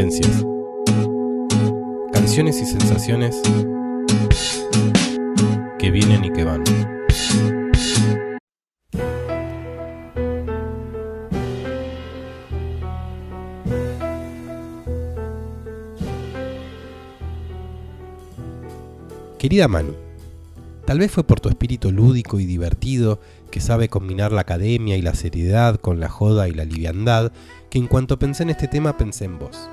Somnolencias. Canciones y sensaciones que vienen y que van. Querida Manu, tal vez fue por tu espíritu lúdico y divertido, que sabe combinar la academia y la seriedad con la joda y la liviandad, que en cuanto pensé en este tema pensé en vos.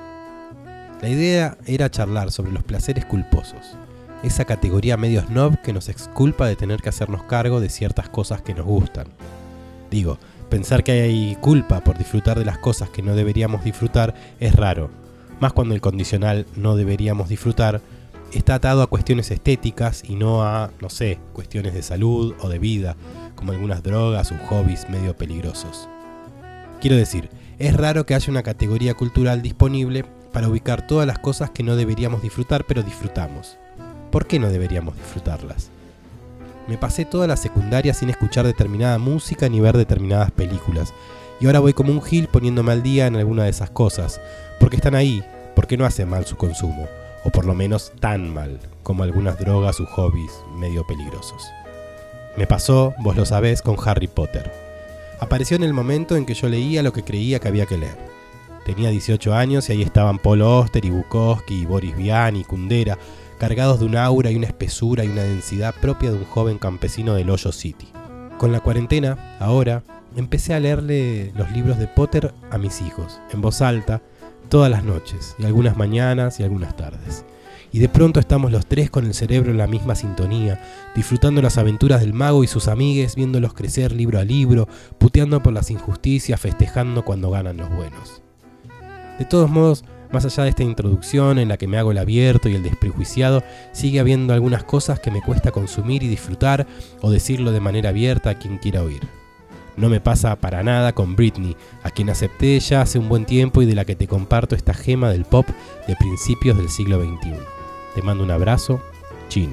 La idea era charlar sobre los placeres culposos, esa categoría medio snob que nos exculpa de tener que hacernos cargo de ciertas cosas que nos gustan. Digo, pensar que hay culpa por disfrutar de las cosas que no deberíamos disfrutar es raro, más cuando el condicional no deberíamos disfrutar está atado a cuestiones estéticas y no a, cuestiones de salud o de vida, como algunas drogas o hobbies medio peligrosos. Quiero decir, es raro que haya una categoría cultural disponible para ubicar todas las cosas que no deberíamos disfrutar pero disfrutamos. ¿Por qué no deberíamos disfrutarlas? Me pasé toda la secundaria sin escuchar determinada música ni ver determinadas películas, y ahora voy como un gil poniéndome al día en alguna de esas cosas, porque están ahí, porque no hace mal su consumo. O por lo menos tan mal como algunas drogas u hobbies medio peligrosos. Me pasó, vos lo sabés, con Harry Potter. Apareció en el momento en que yo leía lo que creía que había que leer. Tenía 18 años y ahí estaban Paul Auster y Bukowski y Boris Vian y Kundera, cargados de un aura y una espesura y una densidad propia de un joven campesino del Hoyo City. Con la cuarentena, ahora, empecé a leerle los libros de Potter a mis hijos, en voz alta, todas las noches, y algunas mañanas y algunas tardes. Y de pronto estamos los tres con el cerebro en la misma sintonía, disfrutando las aventuras del mago y sus amigues, viéndolos crecer libro a libro, puteando por las injusticias, festejando cuando ganan los buenos. De todos modos, más allá de esta introducción en la que me hago el abierto y el desprejuiciado, sigue habiendo algunas cosas que me cuesta consumir y disfrutar o decirlo de manera abierta a quien quiera oír. No me pasa para nada con Britney, a quien acepté ya hace un buen tiempo y de la que te comparto esta gema del pop de principios del siglo XXI. Te mando un abrazo, Chino.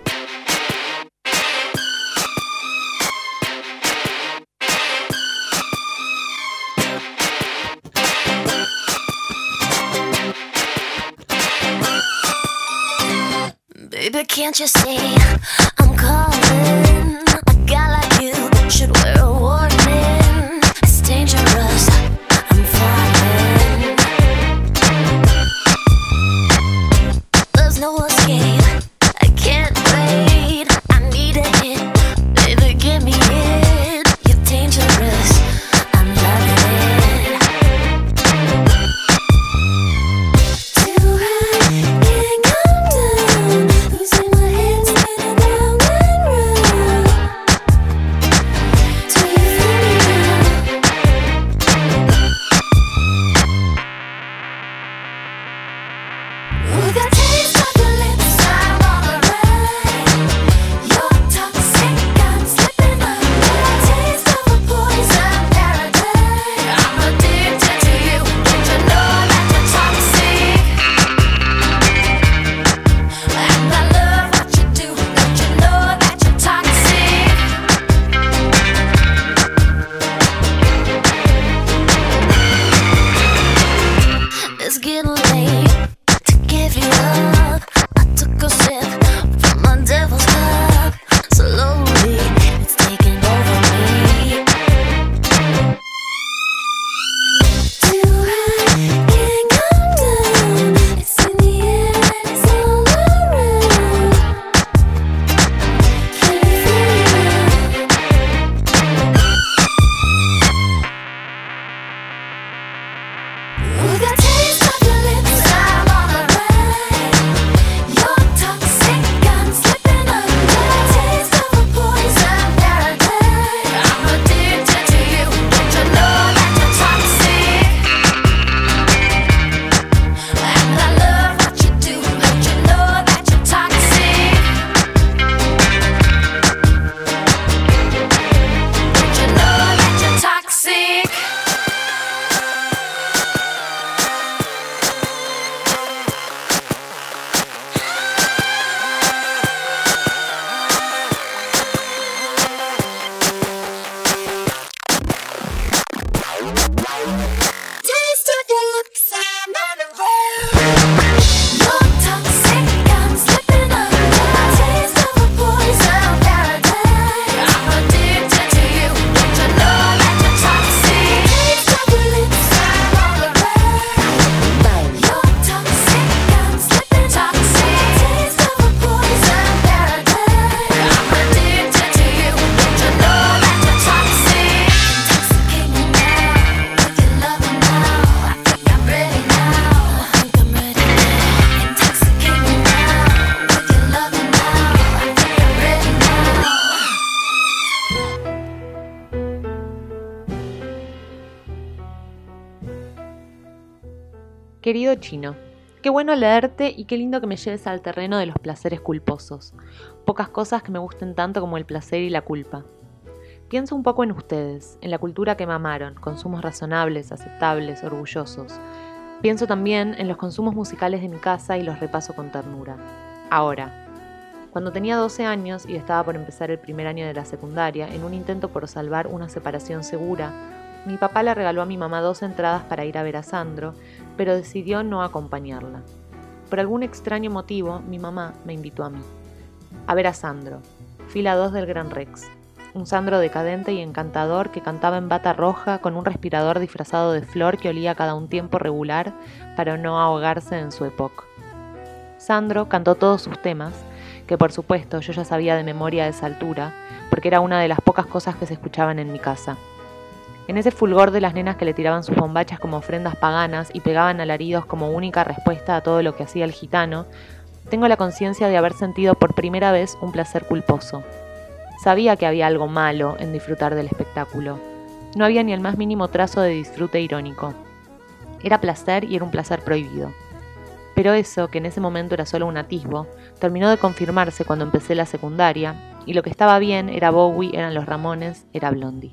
Baby, can't you see I'm calling? A guy like you should wear a warning. It's dangerous, I'm falling. There's no escape, I can't wait. I need a hit, baby, give me it. You're dangerous, I'm loving it. Too high, can't come down. Losing my head, spinning round and round. Do you feel me now? Ooh, that taste of your lips, Querido Chino, qué bueno leerte y qué lindo que me lleves al terreno de los placeres culposos. Pocas cosas que me gusten tanto como el placer y la culpa. Pienso un poco en ustedes, en la cultura que mamaron, consumos razonables, aceptables, orgullosos. Pienso también en los consumos musicales de mi casa y los repaso con ternura. Ahora, cuando tenía 12 años y estaba por empezar el primer año de la secundaria, en un intento por salvar una separación segura, mi papá le regaló a mi mamá 2 entradas para ir a ver a Sandro, pero decidió no acompañarla. Por algún extraño motivo, mi mamá me invitó a mí. A ver a Sandro, fila 2 del Gran Rex. Un Sandro decadente y encantador que cantaba en bata roja con un respirador disfrazado de flor que olía cada un tiempo regular para no ahogarse en su época. Sandro cantó todos sus temas, que por supuesto yo ya sabía de memoria a esa altura, porque era una de las pocas cosas que se escuchaban en mi casa. En ese fulgor de las nenas que le tiraban sus bombachas como ofrendas paganas y pegaban alaridos como única respuesta a todo lo que hacía el gitano, tengo la conciencia de haber sentido por primera vez un placer culposo. Sabía que había algo malo en disfrutar del espectáculo. No había ni el más mínimo trazo de disfrute irónico. Era placer y era un placer prohibido. Pero eso, que en ese momento era solo un atisbo, terminó de confirmarse cuando empecé la secundaria, y lo que estaba bien era Bowie, eran los Ramones, era Blondie.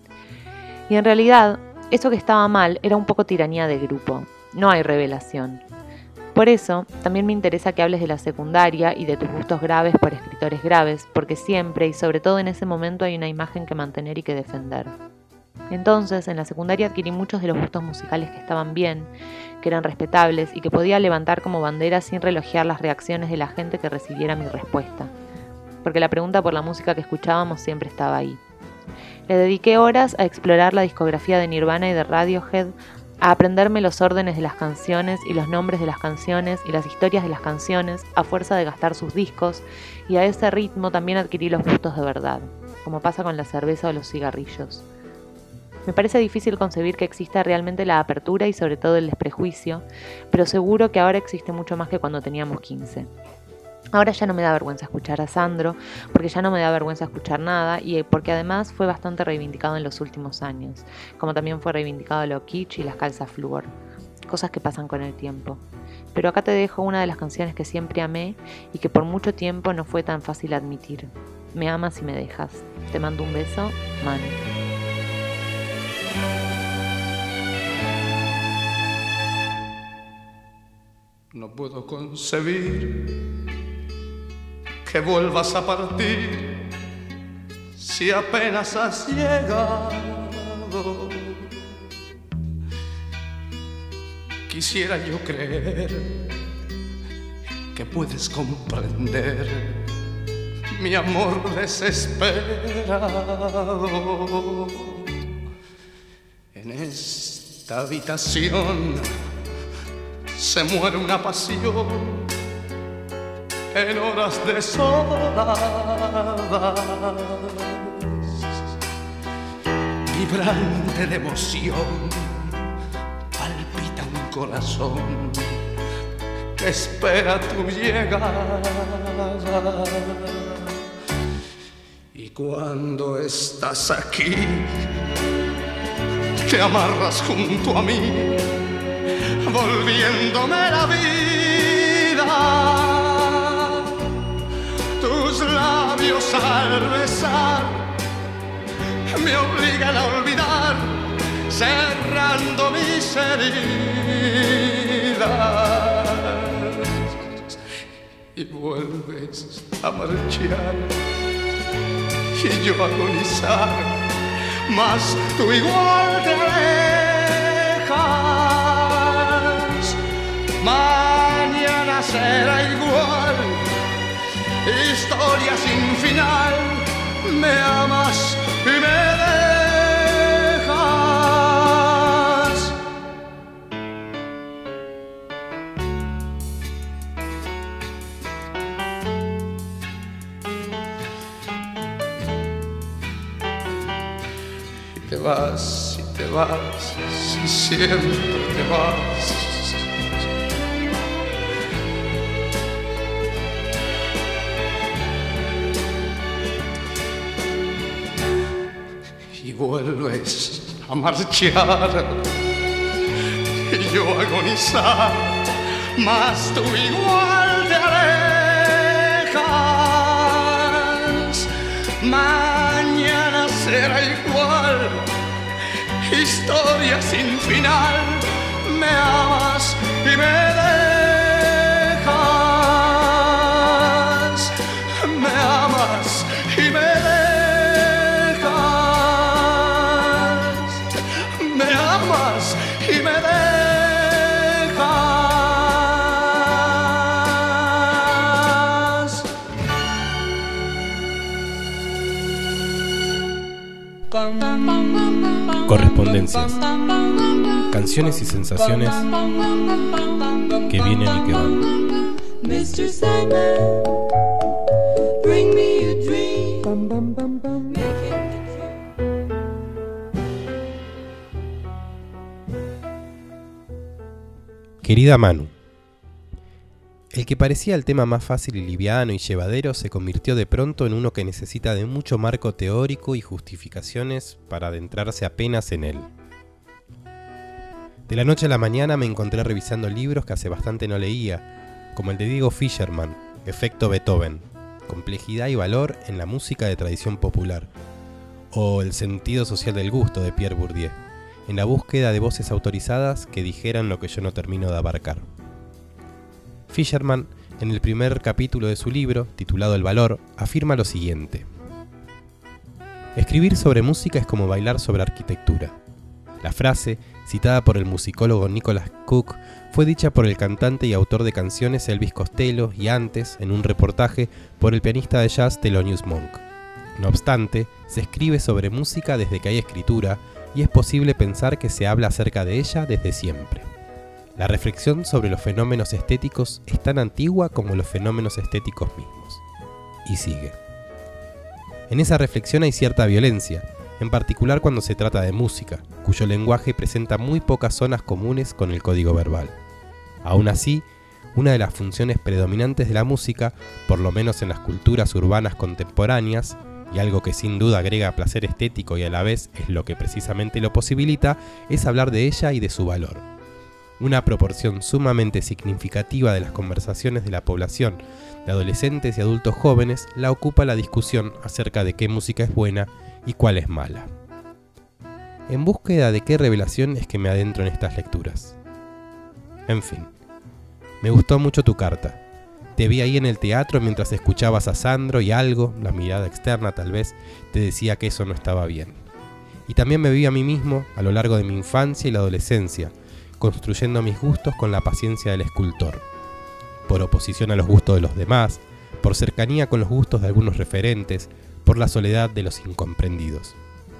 Y en realidad, eso que estaba mal era un poco tiranía de grupo. No hay revelación. Por eso, también me interesa que hables de la secundaria y de tus gustos graves por escritores graves, porque siempre y sobre todo en ese momento hay una imagen que mantener y que defender. Entonces, en la secundaria adquirí muchos de los gustos musicales que estaban bien, que eran respetables y que podía levantar como bandera sin relojear las reacciones de la gente que recibiera mi respuesta. Porque la pregunta por la música que escuchábamos siempre estaba ahí. Le dediqué horas a explorar la discografía de Nirvana y de Radiohead, a aprenderme los órdenes de las canciones y los nombres de las canciones y las historias de las canciones a fuerza de gastar sus discos, y a ese ritmo también adquirí los gustos de verdad, como pasa con la cerveza o los cigarrillos. Me parece difícil concebir que exista realmente la apertura y sobre todo el desprejuicio, pero seguro que ahora existe mucho más que cuando teníamos 15. Ahora ya no me da vergüenza escuchar a Sandro, porque ya no me da vergüenza escuchar nada y porque además fue bastante reivindicado en los últimos años, como también fue reivindicado lo kitsch y las calzas flúor, cosas que pasan con el tiempo. Pero acá te dejo una de las canciones que siempre amé y que por mucho tiempo no fue tan fácil admitir. Me amas y me dejas. Te mando un beso, Manu. No puedo concebir que vuelvas a partir si apenas has llegado. Quisiera yo creer que puedes comprender mi amor desesperado. En esta habitación se muere una pasión en horas desoladas, vibrante de emoción, palpita un corazón que espera tu llegada. Y cuando estás aquí, te amarras junto a mí, volviéndome la vida. Tus labios al besar me obligan a olvidar, cerrando mis heridas. Y vuelves a marchar y yo a agonizar, mas tú igual te alejas. Mañana será igual, historia sin final. Me amas y me dejas. Y te vas, y siempre te vas. Y vuelves a marchar y yo agonizar, mas tú igual te alejas. Mañana será igual, historia sin final. Me amas y me dejas. Me amas y me dejas. Me amas y me dejas. Correspondencias. Canciones y sensaciones que vienen y que van. Mr. Sandman, bring me a dream. Querida Manu, el que parecía el tema más fácil y liviano y llevadero se convirtió de pronto en uno que necesita de mucho marco teórico y justificaciones para adentrarse apenas en él. De la noche a la mañana me encontré revisando libros que hace bastante no leía, como el de Diego Fischerman, Efecto Beethoven, Complejidad y valor en la música de tradición popular, o El sentido social del gusto de Pierre Bourdieu, en la búsqueda de voces autorizadas que dijeran lo que yo no termino de abarcar. Fischerman, en el primer capítulo de su libro, titulado El valor, afirma lo siguiente: escribir sobre música es como bailar sobre arquitectura. La frase, citada por el musicólogo Nicholas Cook, fue dicha por el cantante y autor de canciones Elvis Costello y antes, en un reportaje, por el pianista de jazz Thelonious Monk. No obstante, se escribe sobre música desde que hay escritura y es posible pensar que se habla acerca de ella desde siempre. La reflexión sobre los fenómenos estéticos es tan antigua como los fenómenos estéticos mismos. Y sigue. En esa reflexión hay cierta violencia, en particular cuando se trata de música, cuyo lenguaje presenta muy pocas zonas comunes con el código verbal. Aún así, una de las funciones predominantes de la música, por lo menos en las culturas urbanas contemporáneas, y algo que sin duda agrega placer estético y a la vez es lo que precisamente lo posibilita, es hablar de ella y de su valor. Una proporción sumamente significativa de las conversaciones de la población, de adolescentes y adultos jóvenes, la ocupa la discusión acerca de qué música es buena y cuál es mala. En búsqueda de qué revelación es que me adentro en estas lecturas. En fin, me gustó mucho tu carta. Te vi ahí en el teatro mientras escuchabas a Sandro y algo, la mirada externa tal vez, te decía que eso no estaba bien. Y también me vi a mí mismo a lo largo de mi infancia y la adolescencia, construyendo mis gustos con la paciencia del escultor. Por oposición a los gustos de los demás, por cercanía con los gustos de algunos referentes, por la soledad de los incomprendidos.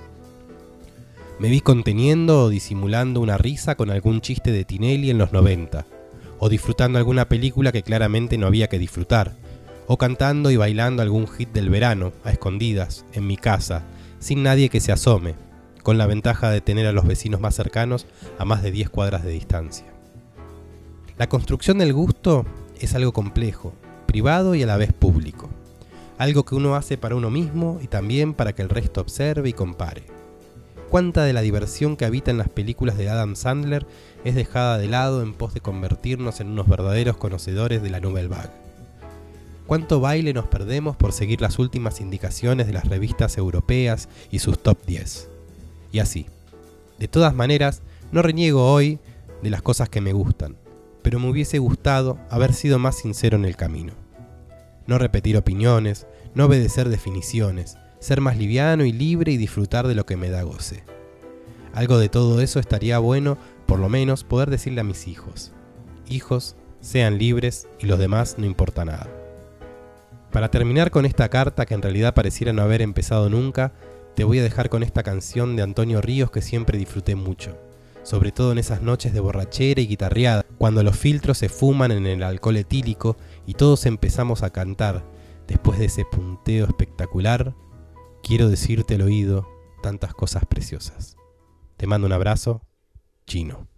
Me vi conteniendo o disimulando una risa con algún chiste de Tinelli en los 90, o disfrutando alguna película que claramente no había que disfrutar, o cantando y bailando algún hit del verano, a escondidas, en mi casa, sin nadie que se asome, con la ventaja de tener a los vecinos más cercanos a más de 10 cuadras de distancia. La construcción del gusto es algo complejo, privado y a la vez público. Algo que uno hace para uno mismo y también para que el resto observe y compare. Cuánta de la diversión que habita en las películas de Adam Sandler es dejada de lado en pos de convertirnos en unos verdaderos conocedores de la Nouvelle Vague. Cuánto baile nos perdemos por seguir las últimas indicaciones de las revistas europeas y sus top 10. Y así. De todas maneras, no reniego hoy de las cosas que me gustan, pero me hubiese gustado haber sido más sincero en el camino. No repetir opiniones, no obedecer definiciones, ser más liviano y libre y disfrutar de lo que me da goce. Algo de todo eso estaría bueno, por lo menos, poder decirle a mis hijos. Hijos, sean libres y los demás no importa nada. Para terminar con esta carta que en realidad pareciera no haber empezado nunca, te voy a dejar con esta canción de Antonio Ríos que siempre disfruté mucho, sobre todo en esas noches de borrachera y guitarreada, cuando los filtros se fuman en el alcohol etílico y todos empezamos a cantar, después de ese punteo espectacular, quiero decirte al oído tantas cosas preciosas. Te mando un abrazo, Chino.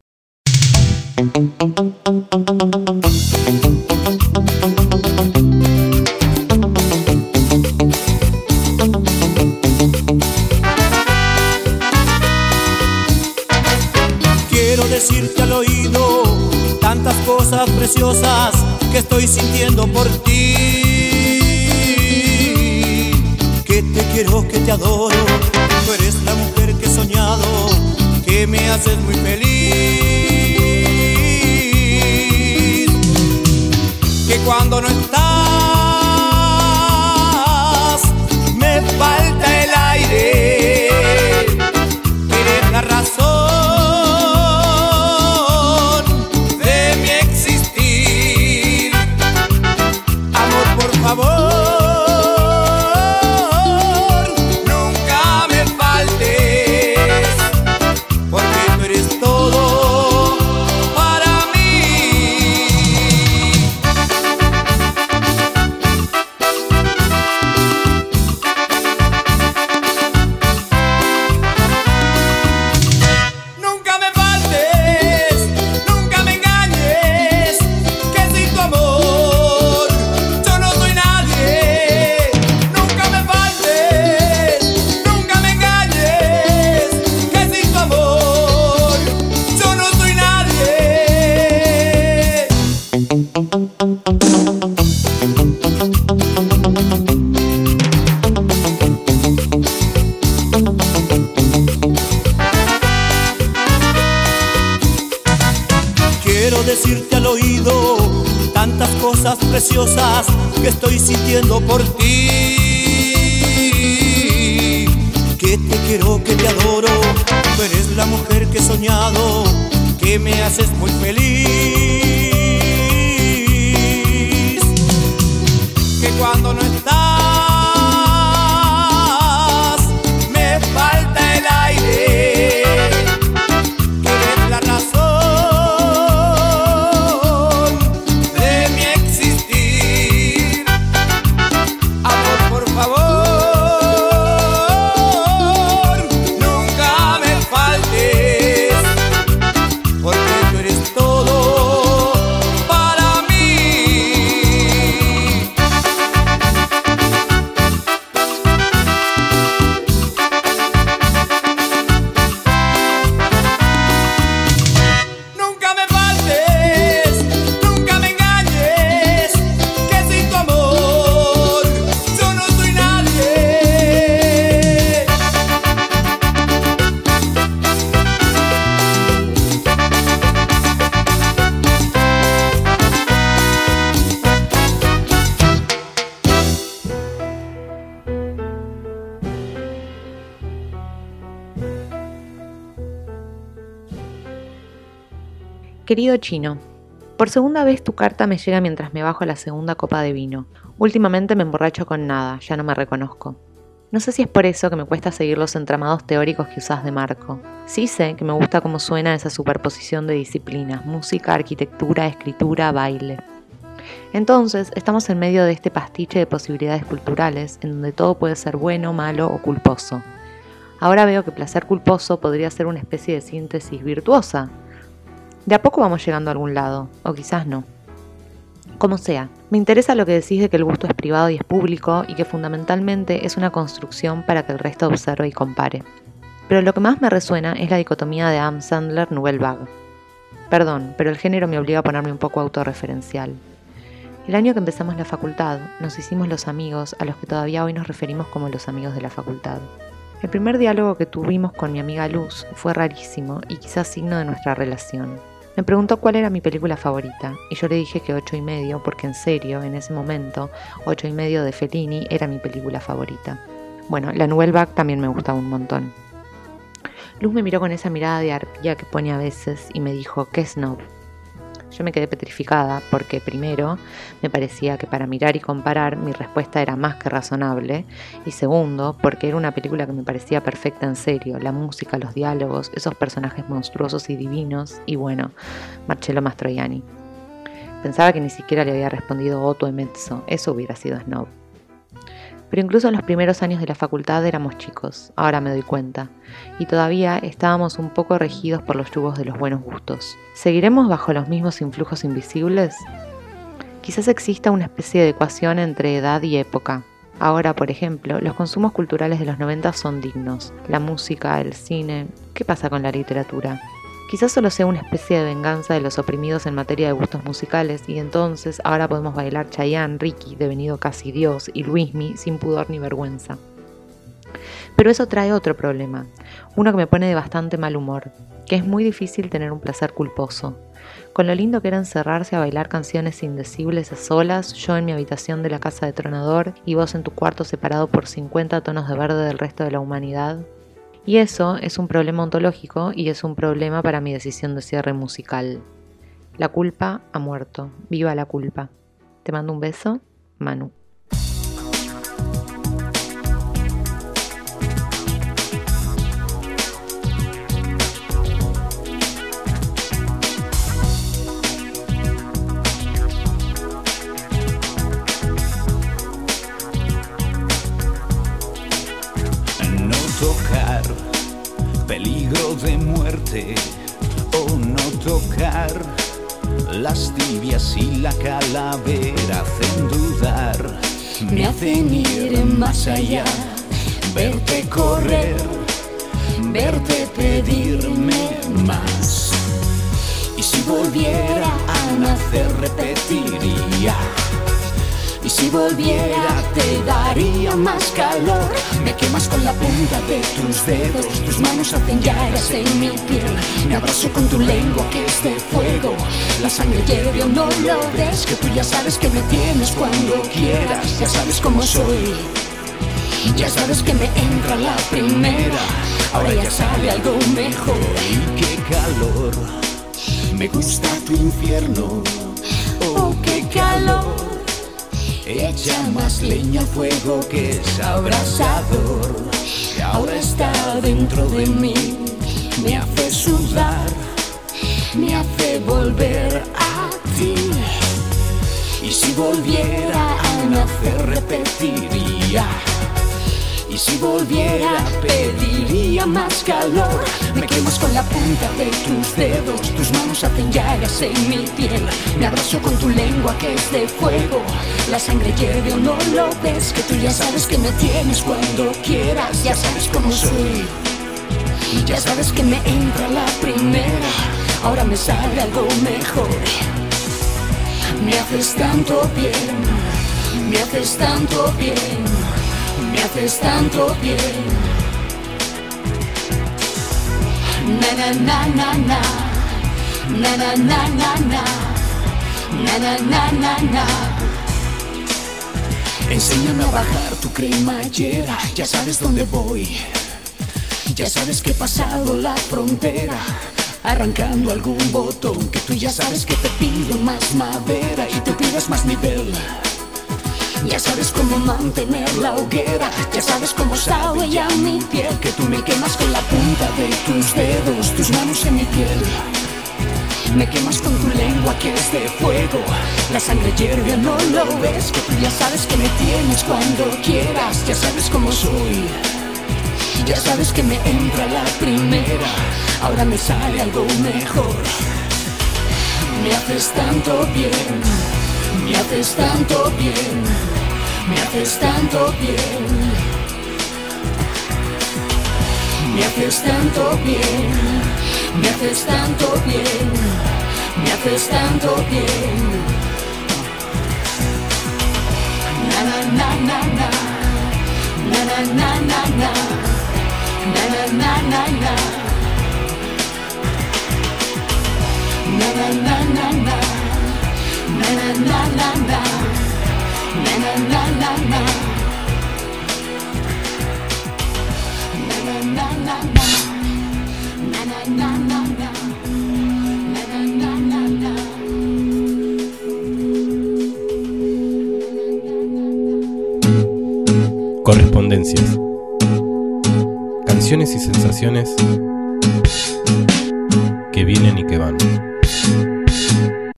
Quiero decirte al oído preciosas que estoy sintiendo por ti. Que te quiero, que te adoro, tú eres la mujer que he soñado, que me haces muy feliz. Que cuando no estás me falta el aire, eres la razón de mi existir. Amor, por favor, nunca me faltes, porque tú eres todo para mí. Nunca me faltes, nunca me engañes, que sin tu amor yo no soy nadie. Nunca me faltes, nunca me engañes, que sin tu amor yo no soy nadie. Quiero decirte al oído tantas cosas preciosas que estoy sintiendo por ti. Que te quiero, que te adoro, tú eres la mujer que he soñado, que me haces muy feliz. Que cuando no estás me falta el aire, que eres la razón de mi existir. Amor, por favor, nunca me faltes, porque tú eres todo para mí. Nunca me faltes, nunca me engañes, que sin tu amor yo no soy nadie. Querido Chino, por segunda vez tu carta me llega mientras me bajo la segunda copa de vino. Últimamente me emborracho con nada, ya no me reconozco. No sé si es por eso que me cuesta seguir los entramados teóricos que usás de marco. Sí sé que me gusta cómo suena esa superposición de disciplinas: música, arquitectura, escritura, baile. Entonces, estamos en medio de este pastiche de posibilidades culturales, en donde todo puede ser bueno, malo o culposo. Ahora veo que placer culposo podría ser una especie de síntesis virtuosa. De a poco vamos llegando a algún lado, o quizás no. Como sea, me interesa lo que decís de que el gusto es privado y es público, y que fundamentalmente es una construcción para que el resto observe y compare. Pero lo que más me resuena es la dicotomía de Adam Sandler Nouvelle Vague. Perdón, pero el género me obliga a ponerme un poco autorreferencial. El año que empezamos la facultad, nos hicimos los amigos a los que todavía hoy nos referimos como los amigos de la facultad. El primer diálogo que tuvimos con mi amiga Luz fue rarísimo y quizás signo de nuestra relación. Me preguntó cuál era mi película favorita, y yo le dije que 8,5, porque en serio, en ese momento, 8,5 de Fellini era mi película favorita. Bueno, la Nouvelle Vague también me gustaba un montón. Luz me miró con esa mirada de arpía que pone a veces y me dijo: ¿qué snob? Yo me quedé petrificada porque, primero, me parecía que para mirar y comparar mi respuesta era más que razonable, y segundo, porque era una película que me parecía perfecta en serio: la música, los diálogos, esos personajes monstruosos y divinos, y bueno, Marcello Mastroianni. Pensaba que ni siquiera le había respondido Otto e mezzo, eso hubiera sido snob. Pero incluso en los primeros años de la facultad éramos chicos, ahora me doy cuenta, y todavía estábamos un poco regidos por los yugos de los buenos gustos. ¿Seguiremos bajo los mismos influjos invisibles? Quizás exista una especie de ecuación entre edad y época. Ahora, por ejemplo, los consumos culturales de los 90 son dignos. La música, el cine... ¿Qué pasa con la literatura? Quizás solo sea una especie de venganza de los oprimidos en materia de gustos musicales y entonces ahora podemos bailar Chayanne, Ricky, devenido casi Dios, y Luismi sin pudor ni vergüenza. Pero eso trae otro problema, uno que me pone de bastante mal humor, que es muy difícil tener un placer culposo. Con lo lindo que era encerrarse a bailar canciones indecibles a solas, yo en mi habitación de la casa de Tronador y vos en tu cuarto separado por 50 tonos de verde del resto de la humanidad. Y eso es un problema ontológico y es un problema para mi decisión de cierre musical. La culpa ha muerto. ¡Viva la culpa! Te mando un beso, Manu. Tocar, peligro de muerte, o no tocar, las tibias y la calavera hacen dudar, me hacen ir más allá, verte correr, verte pedirme más. Y si volviera a nacer repetiría. Y si volviera te daría más calor. Me quemas con la punta de tus dedos, tus manos hacen llagas en mi piel. Me abrazo con tu lengua que es de fuego. La sangre hierve o no lo ves, que tú ya sabes que me tienes cuando quieras. Ya sabes cómo soy, ya sabes que me entra la primera. Ahora ya sale algo mejor. Y qué calor, me gusta tu infierno. Oh, qué calor. Echa más leña al fuego que es abrasador. Que ahora está dentro de mí. Me hace sudar, me hace volver a ti. Y si volviera a nacer repetiría. Y si volviera pediría más calor. Me quemas con la punta de tus dedos, tus manos hacen llagas en mi piel. Me abrazo con tu lengua que es de fuego. La sangre hierve o no lo ves, que tú ya sabes que me tienes cuando quieras. Ya sabes cómo soy, ya sabes que me entra la primera. Ahora me sale algo mejor. Me haces tanto bien, me haces tanto bien. Me haces tanto bien. Na na na na na. Na na na na na. Na na na na na. Enséñame a bajar tu cremallera. Ya sabes dónde voy. Ya sabes que he pasado la frontera. Arrancando algún botón que tú ya sabes que te pido más madera y te pidas más nivel. Ya sabes cómo mantener la hoguera. Ya sabes cómo sabe ya mi piel, que tú me quemas con la punta de tus dedos, tus manos en mi piel. Me quemas con tu lengua que es de fuego. La sangre hierve, no lo ves, que tú ya sabes que me tienes cuando quieras. Ya sabes cómo soy, ya sabes que me entra la primera. Ahora me sale algo mejor. Me haces tanto bien, me haces tanto bien. Me haces tanto bien. Me haces tanto bien. Me haces tanto bien. Me haces tanto bien. Na na na na na. Na na na na na. Na na na na na. Na na na na na. Na na na na na. Na na na na na. Na na na na na. Na na na na na. Na na na na na. Correspondencias. Canciones y sensaciones que vienen y que van.